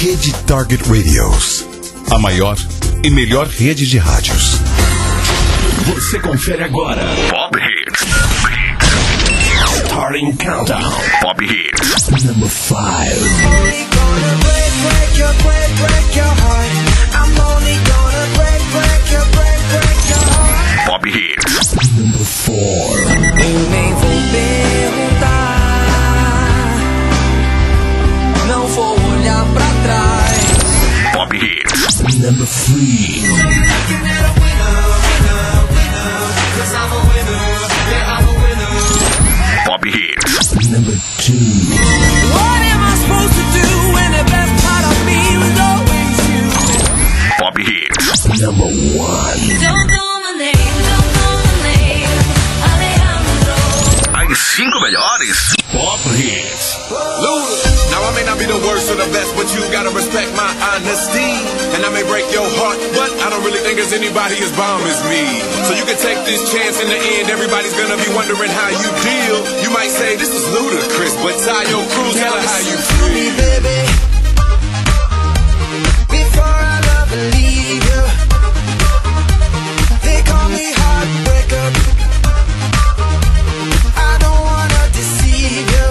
Rede Target Radios, a maior e melhor rede de rádios. Você confere agora Pop Hits. Starting Countdown. Pop Hits. Number 5. Only gonna break your heart. I'm only gonna break your heart. Pop Hits. Number 4. Eu nem vou perguntar, não vou olhar pra trás. Pop Hits. Number 3. Pop Hits. Number 2. What am I supposed to do when the best part of me was always you? Pop Hits. Number 1. Don't know my name, Alejandro. As 5 melhores Pop Hits. Luda. Now I may not be the worst or the best, but you gotta respect my honesty. And I may break your heart, but I don't really think there's anybody as bomb as me. So you can take this chance. In the end, everybody's gonna be wondering how you deal. You might say this is ludicrous, but Tayo Cruz, tell her how you feel. Me, baby, before I love and leave you, they call me heartbreaker. I don't wanna deceive you.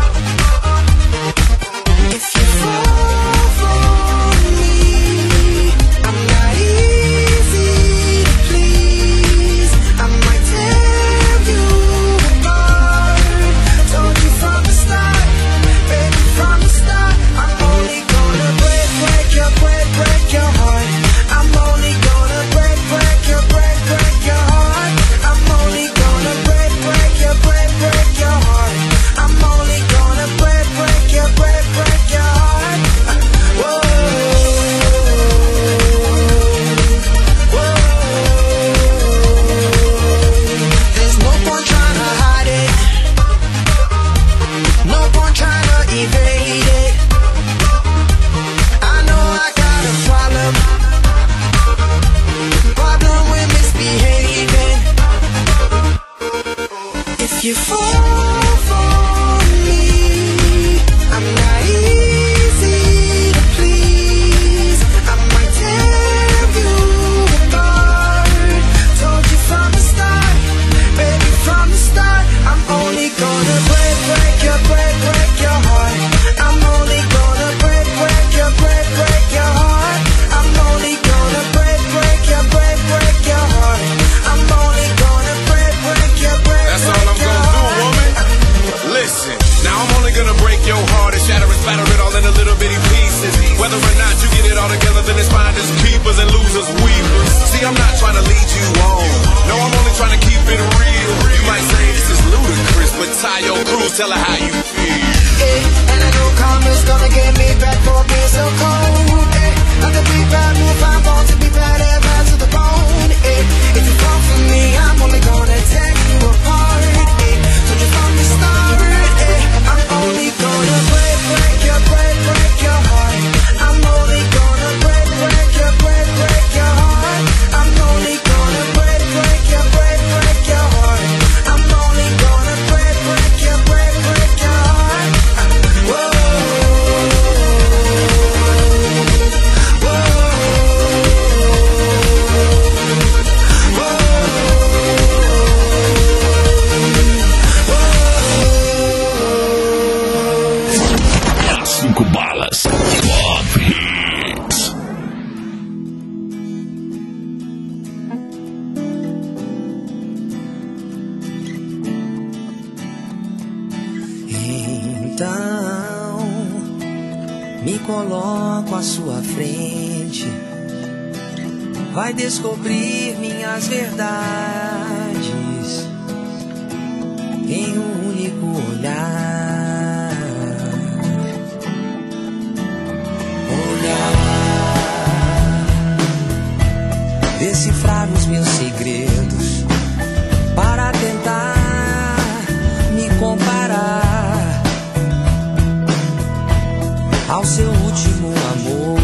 If you fall for me, I'm not easy to please. I might tear you apart. Told you from the start, baby, from the start. I'm only gonna break your heart. I'm only gonna break your heart. I'm only gonna break your heart. I'm only gonna break your heart. Whoa, whoa. There's no point trying to hide it. No point trying to evade it. I know I got a problem with misbehaving. If you fall for me, I'm not easy to please. I might tear you apart. Told you from the start, baby, from the start. I'm only gonna break your heart. I'm only gonna break your heart. I'm only gonna break your heart. I'm only gonna break your That's all I'm gonna do, woman. Listen, now I'm only gonna break your heart and shatter and splatter it all into little bitty pieces. Whether or not you get it all together, then it's finders, keepers, and losers, weepers. See, I'm not trying to lead you on. No, I'm only trying to keep it real. You might say this is ludicrous, but Tayo Cruz, tell her how you feel. Yeah, and I know karma's gonna get me back for being so cold. Yeah, I'm the big bad move, I'm born to be bad, bad to the bone. Yeah, if you fall for me, I'm only gonna tear you apart. Yeah, so just from the start, yeah, I'm only gonna break your heart. I'm only gonna break your heart. I'm only gonna break your heart. I'm only gonna break your heart. Whoa, As 5 balas Pop Hits. Então, me coloco à sua frente. Vai descobrir minhas verdades em um único olhar. Decifrar os meus segredos para tentar me comparar ao seu último amor.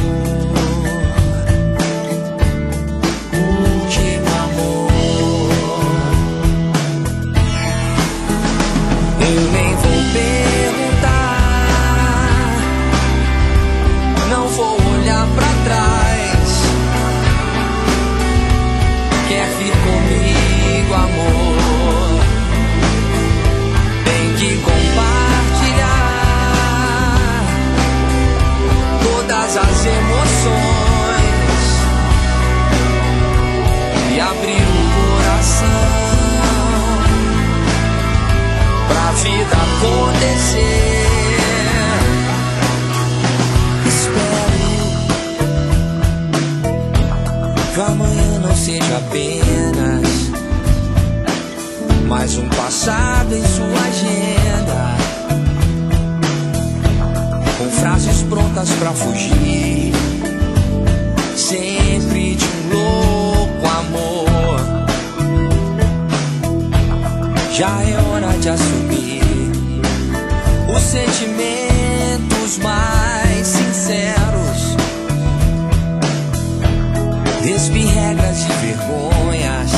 Último amor. Eu nem vou perguntar, não vou hoje apenas mais um passado em sua agenda, com frases prontas pra fugir, sempre de um louco amor. Já é hora de assumir os sentimentos mais sinceros, despir regras e vergonhas,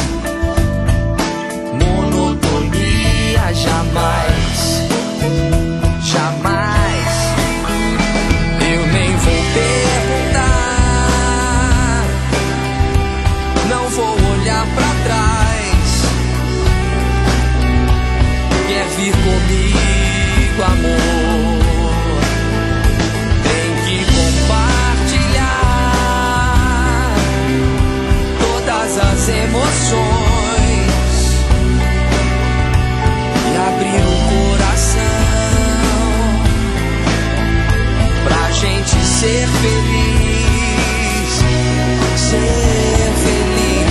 monotonia jamais, jamais. Eu nem vou perguntar, não vou olhar pra trás. Quer vir comigo, amor? Tem que compartilhar todas as emoções e abrir o coração pra gente ser feliz, ser feliz.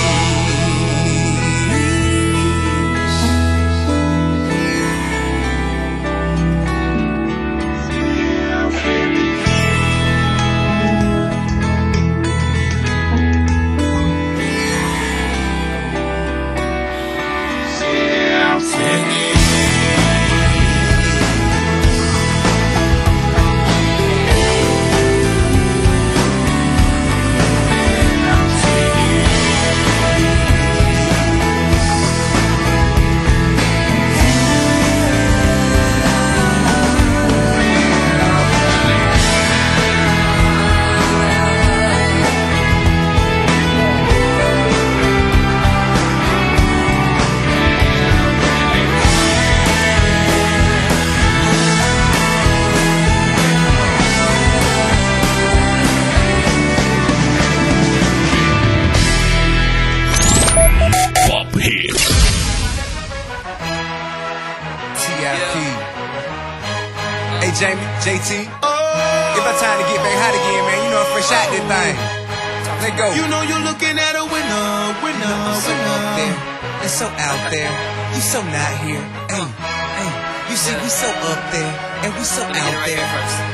Jamie, JT. It's about time to get back hot again, man. You know I'm fresh out this thing. Let go. You know you're looking at a winner, winner, I'm so up there and so out there. You so not here. Hey, hey. You see, we so up there and we so out there.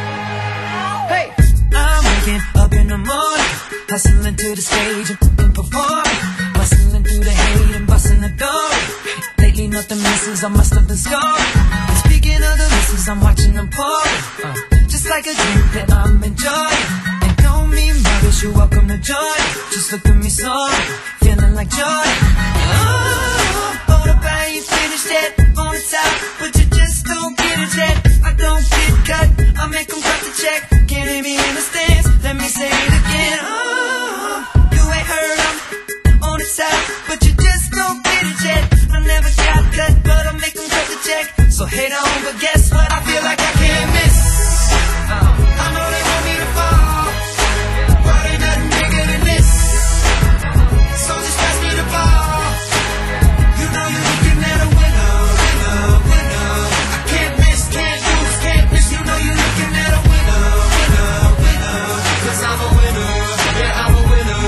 Hey, I'm waking up in the morning, hustling to the stage and performing, bustling through the hate and busting the door. Lately nothing misses, I must have been scoring. Speaking of the misses, I'm watching them pour, just like a drink that I'm enjoying. And don't mean rubbish, you're welcome to join. Just look at me slowly, feeling like joy. Oh, hold up, I ain't finished yet. On the top, but you just don't get it yet. I don't get cut, I make them cut the check. Can't hear me in the stands, let me say it again. Oh, you ain't heard I'm on the top, but you just don't get it yet. I never got cut, but I make them cut the check. So hate on, but guess what? I feel like I can't miss. I know they want me to fall, but ain't nothing bigger than this. So just pass me the ball. You know you're looking at a winner, winner, winner. I can't miss, can't lose, can't miss. You know you're looking at a winner, winner, winner. 'Cause I'm a winner, yeah, I'm a winner.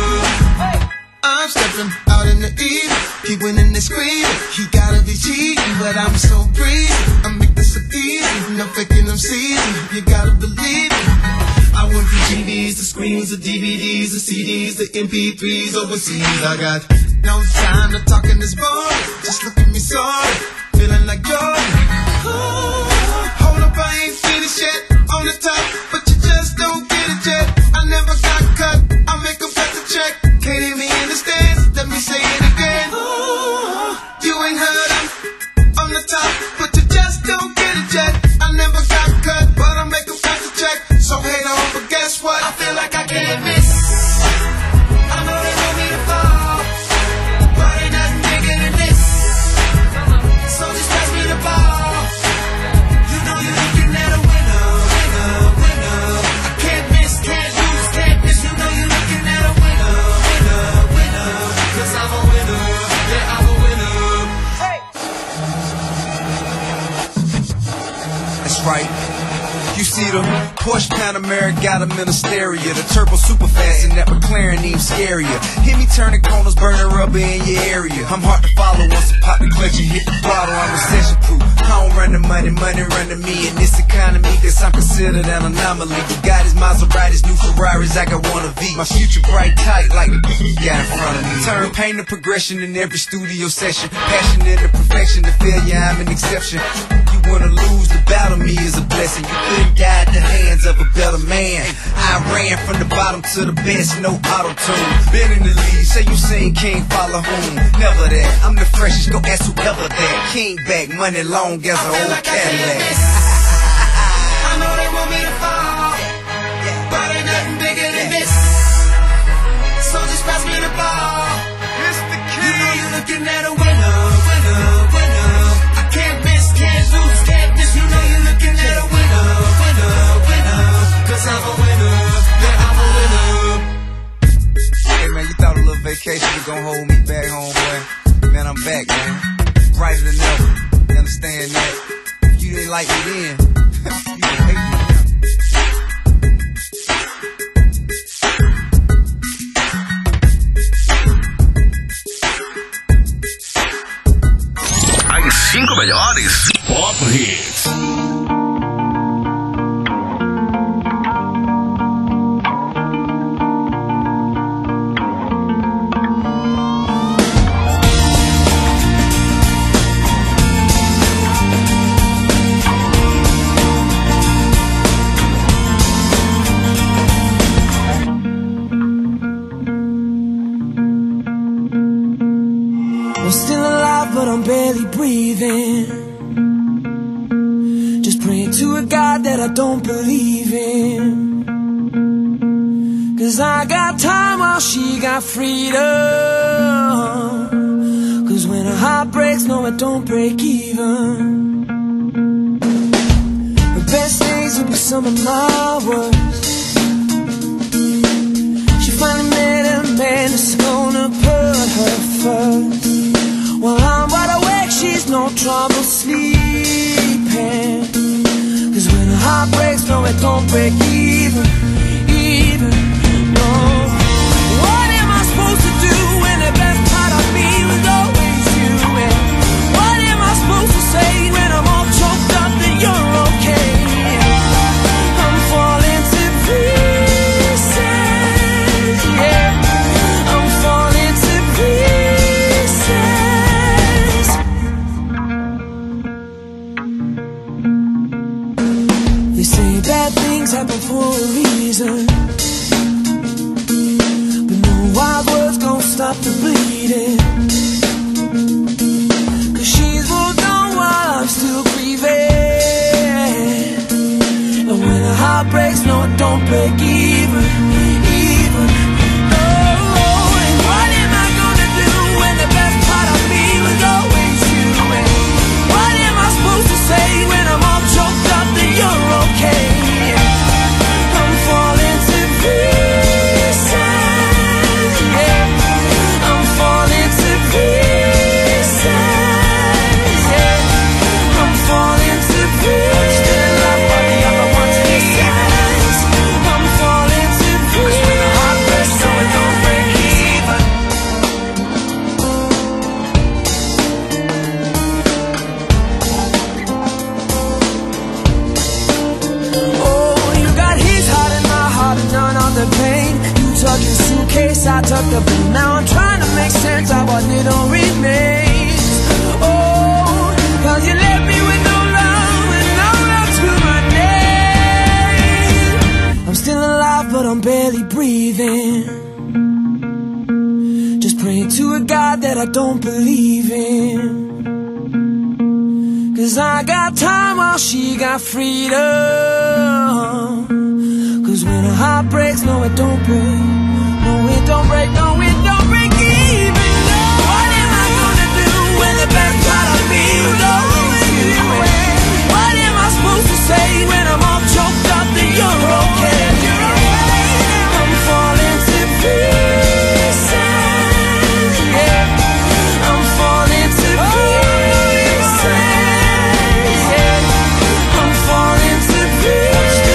I'm stepping out in the evening, keep winning and screaming. He gotta be cheating, but I'm so breezy. I make this a easy, no faking them season. You gotta believe it. I went from TVs to screens to DVDs to CDs to MP3s overseas. I got no time to talk in this bar. Just look at me sorry, feeling like Jordan. Ooh, hold up, I ain't finished yet. On the top, but you just don't get it yet. I never got cut, I make them cut the check. Can't hear me in the stands, let me say it again. Ooh, you ain't heard I'm on the top, but you just don't get it yet. I never got cut, but I make them cut the check. So hate on, but guess what? I feel like I can't miss. I know they want me to fall, but ain't nothing bigger than this. So just pass me the ball. two-seater. Porsche Panamera got them in a stereo. The turbo super fast and that McLaren even scarier. Hit me turning corners, burning rubber in your area. I'm hard to follow once I pop the clutch and hit the throttle. I'm recession-proof. I don't run the money, money run to me. In this economy, guess I'm considered an anomaly. Bugattis, Maseratis, new Ferraris, I got one of V. My future bright tight like the got in front of me. Turn pain to progression in every studio session. Passion into perfection, to failure I'm an exception. You wanna lose, the battle me is a blessing. You couldn't guide the hands of a better man. I ran from the bottom to the best, no auto-tune. Been in the lead, say you seen King follow whom? Never that, I'm the freshest, go ask whoever that. King back, money long as an old Cadillac. I know they want me to fall, but ain't nothing bigger than this. So just pass me the ball. It's the You king. know you're looking at a winner, winner, winner. I can't miss, can't lose, can't miss. You know you're looking at a winner, winner, winner. 'Cause I'm a winner, yeah, I'm a winner. Hey man, you thought a little vacation was gonna hold me back home, boy. Man, I'm back, man. Brighter than ever. You understand that? If you didn't like me then, you can hate me now. As 5 melhores Pop Hits. I'm still alive, but I'm barely breathing. Just praying to a God that I don't believe in. 'Cause I got time while she got freedom. 'Cause when a heart breaks, no, it don't break even. The best days will be some of my worst. She finally met a man that's gonna put her first. While I'm wide awake, she's no trouble sleeping. 'Cause when a heart breaks, no, it don't break even, even, no. What am I supposed to do when the best part of me was always you? And what am I supposed to say when I'm all choked up that you're okay? I'm falling to pieces, yeah. I'm falling to pieces. They say bad things happen for a reason, but no wild words gon' stop the bleeding. 'Cause she's moved on while I'm still grieving. And when a heart breaks, no, it don't break even, even, no. And what am I gonna do when the best part of me was always you? And what am I supposed to say when I'm all choked up that you're okay? I'm falling to pieces, yeah. I'm falling to pieces, yeah. I'm falling to pieces. Still alive while the other ones pieces. I'm falling to pieces. 'Cause when a heart breaks, no, it don't break even. Oh, you got his heart and my heart and none of the pain. You took your suitcase, I took the blue. Now I'm trying to make sense of what little remains. Oh, 'cause you left me with no love and no love to my name. I'm still alive, but I'm barely breathing. Just praying to a God that I don't believe in. 'Cause I got time while she got freedom. 'Cause when a heart breaks, no, it don't break. No, it don't break, no, it don't break even. No. What am I gonna do when the best part of me was always you? And what am I supposed to say when I'm all choked up that you're okay? I'm falling to pieces, yeah. I'm falling to pieces, yeah. I'm falling to pieces.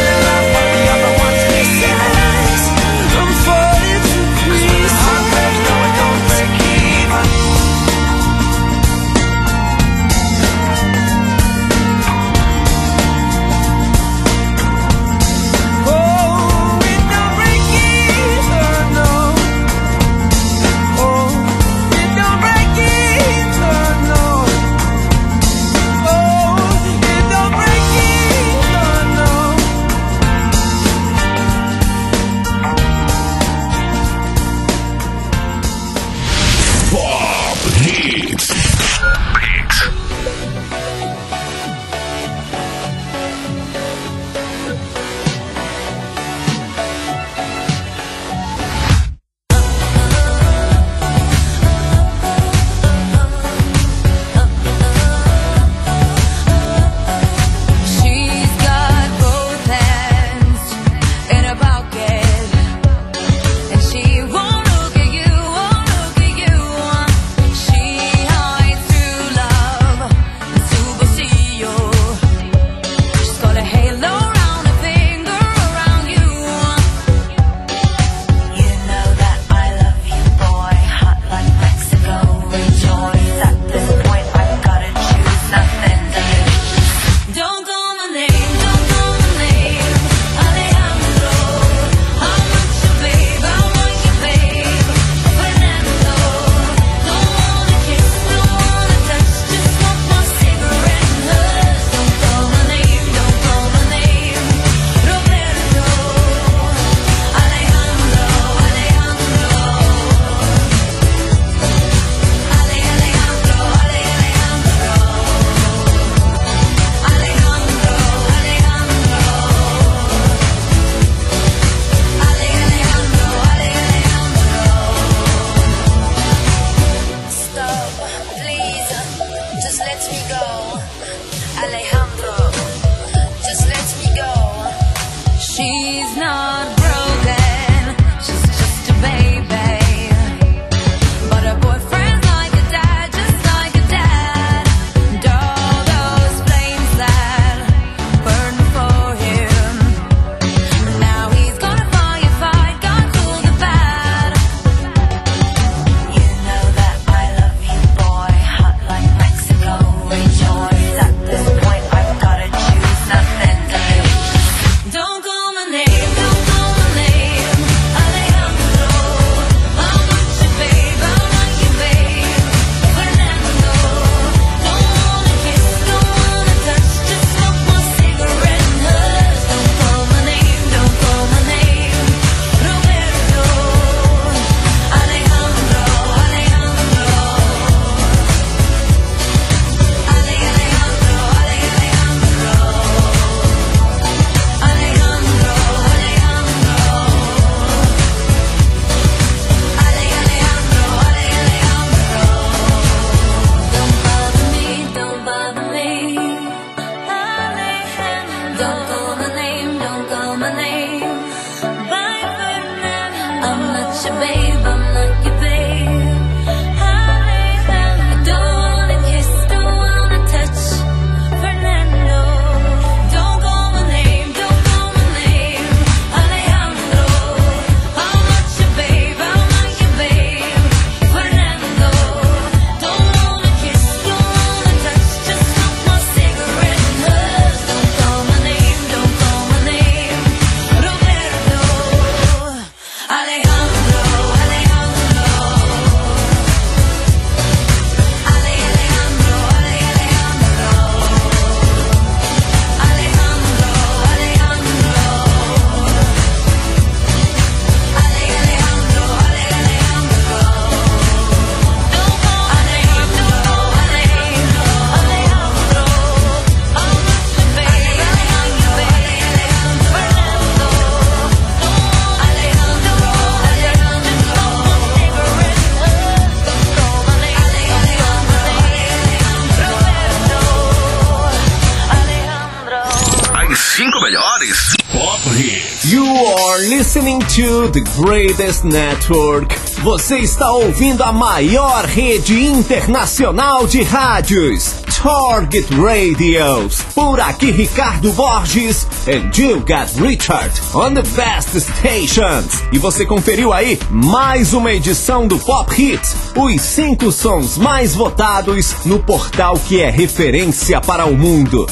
Pop Hits. You are listening to the greatest network. Você está ouvindo a maior rede internacional de rádios, Target Radios. Por aqui, Ricardo Borges and you got Richard on the best stations. E você conferiu aí mais uma edição do Pop Hits, os 5 sons mais votados no portal que é referência para o mundo,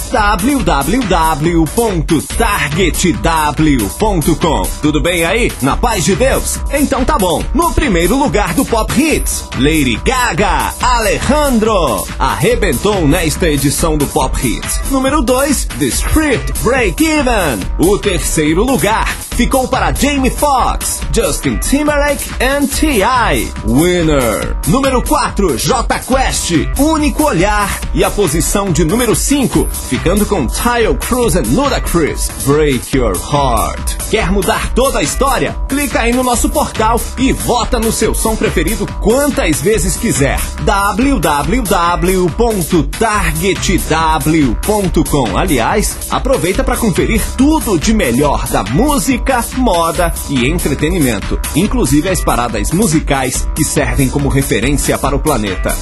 www.targetw.com. Tudo bem aí? Na paz de Deus? Então tá bom. No primeiro lugar do Pop Hits, Lady Gaga, Alejandro, arrebentou nesta edição do Pop Hits. Número 2, The Street Break Even. O terceiro lugar ficou para Jamie Foxx, Justin Timberlake and T.I. Winner. Número 4, Jota Quest, Único Olhar. E a posição de número 5, ficando com Taio Cruz and Ludacris, Break Your Heart. Quer mudar toda a história? Clica aí no nosso portal e vota no seu som preferido quantas vezes quiser. www.targetw.com. Aliás, aproveita para conferir tudo de melhor da música, moda e entretenimento, inclusive as paradas musicais que servem como referência para o planeta.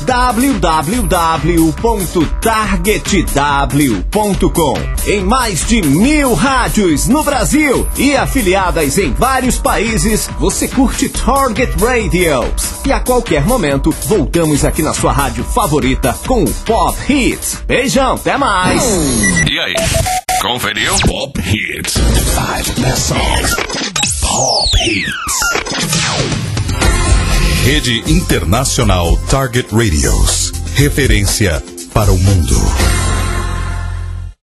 www.targetw.com. Em mais de 1000 rádios no Brasil e afiliadas em vários países, você curte Target Radios. E a qualquer momento, voltamos aqui na sua rádio favorita com o Pop Hits. Beijão, até mais! E aí? Conferiu? Pop Hits. 5 best songs. Pop Hits. Rede Internacional Target Radios. Referência para o mundo.